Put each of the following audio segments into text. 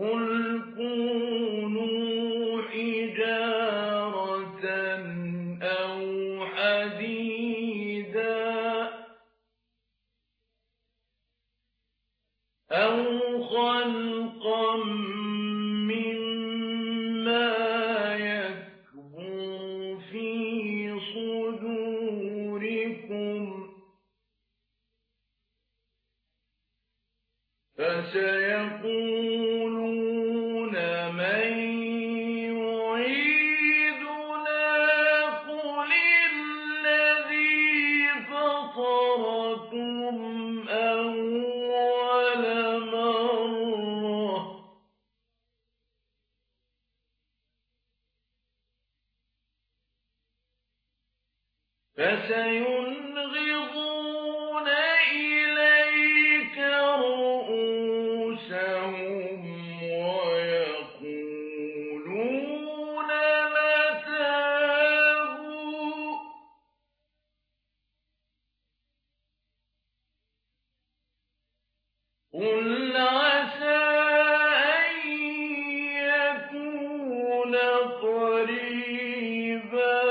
قُلْ كُونُوا حِجَارَةً أَوْ حَدِيدًا أَوْ خَلْقًا مِّمَّا يَكْبُرُ فِي صُدُورِكُمْ ۖ فَسَيَقُولُونَ مَن يُعِيدُنَا قُلِ الَّذِي فَطَرَكُمْ أَوَّلَ مَرَّةٍ ۚ فَسَيُنْغِضُونَ إِلَيْكَ رُءُوسَهُمْ وَيَقُولُونَ مَتَىٰ هُوَ ۖ قُلْ عَسَىٰ أَن يَكُونَ قَرِيبًا.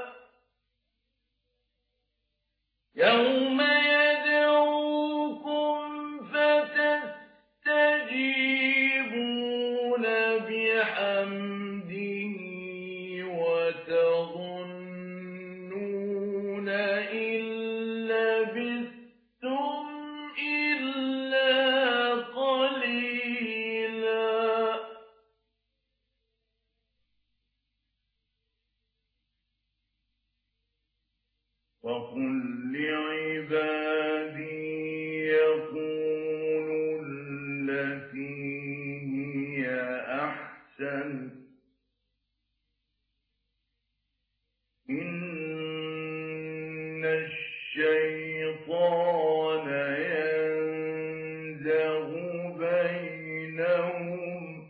يَوْمَ يَدْعُوكُمْ فَتَسْتَجِيبُونَ بِحَمْدِهِ وَتَظُنُّونَ إِن لَّبِثْتُمْ إِلَّا قَلِيلًا. وَقُل لِّعِبَادِي يَقُولُوا الَّتِي هِيَ أَحْسَنُ ۚ إِنَّ الشَّيْطَانَ يَنزَغُ بَيْنَهُمْ ۚ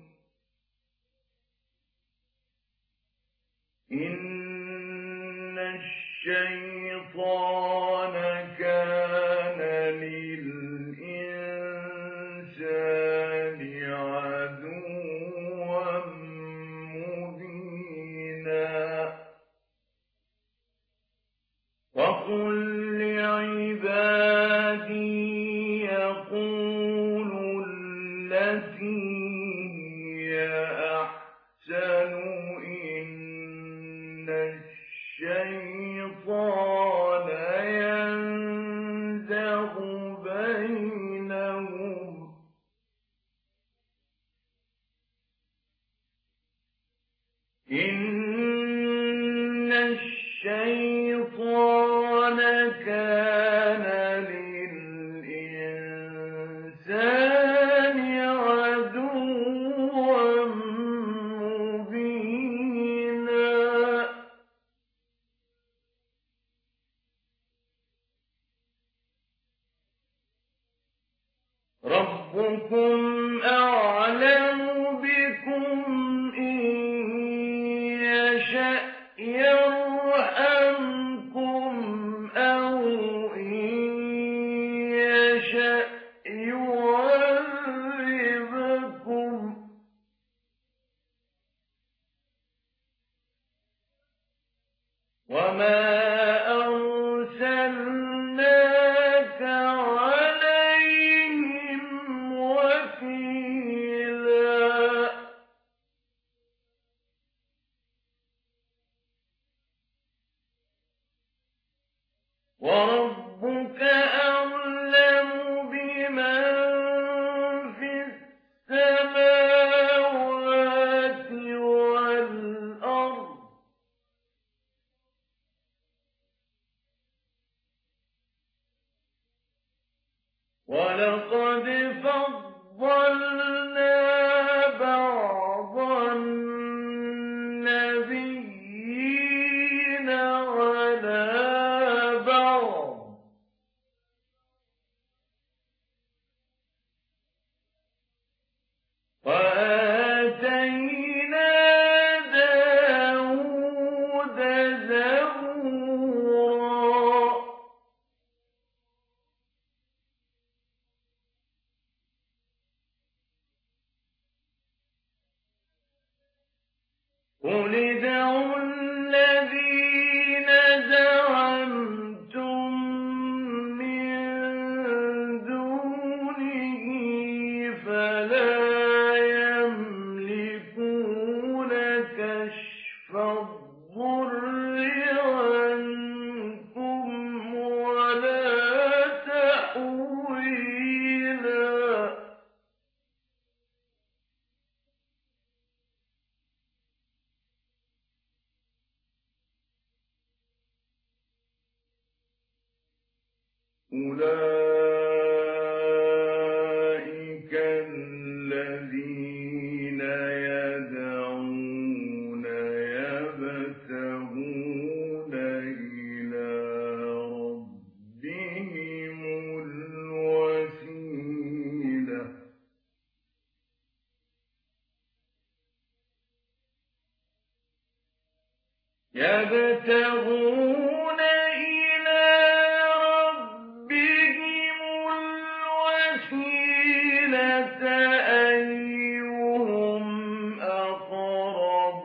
إِنَّ الشَّيْطَانَ كَانَ لِلْإِنسَانِ عَدُوًّا مُّبِينًا. وَقُل لِّعِبَادِي يَقُولُوا الَّتِي هِيَ أَحْسَنُ ۚ إِنَّ الشَّيْطَانَ يَنزَغُ بَيْنَهُمْ ۚ إِنَّ الشَّيْطَانَ كَانَ لِلْإِنسَانِ عَدُوًّا مُّبِينًا. رَبُّكُمْ أَعْلَمُ بِكُمْ ۖ إِن يَشَأْ يَرْحَمْكُمْ أَوْ إِن يَشَأْ يُعَذِّبْكُمْ ۚ وَمَا أَرْسَلْنَاكَ عَلَيْهِمْ وَكِيلًا. وَرَبُّكَ أَعْلَمُ بِمَن فِي السَّمَاوَاتِ وَالْأَرْضِ ۗ وَلَقَدْ فَضَّلْنَا بَعْضَ النَّبِيِّينَ عَلَىٰ بَعْضٍ ۖ وَآتَيْنَا دَاوُودَ زَبُورًا. قُلِ ادْعُوا الَّذِينَ زَعَمْتُم مِّن دُونِهِ فَلَا يَمْلِكُونَ كَشْفَ الضُّرِّ عَنكُمْ وَلَا تَحْوِيلًا. أُولَٰئِكَ الَّذِينَ يَدْعُونَ يَبْتَغُونَ إِلَىٰ رَبِّهِمُ الْوَسِيلَةَ أَيُّهُمْ أَقْرَبُ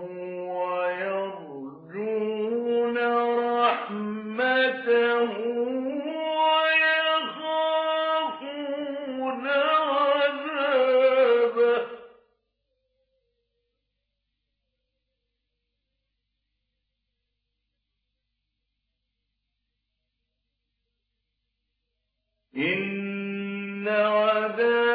وَيَرْجُونَ رَحْمَتَهُ وَيَخَافُونَ عَذَابَهُ. إِنَّ عَذَابَ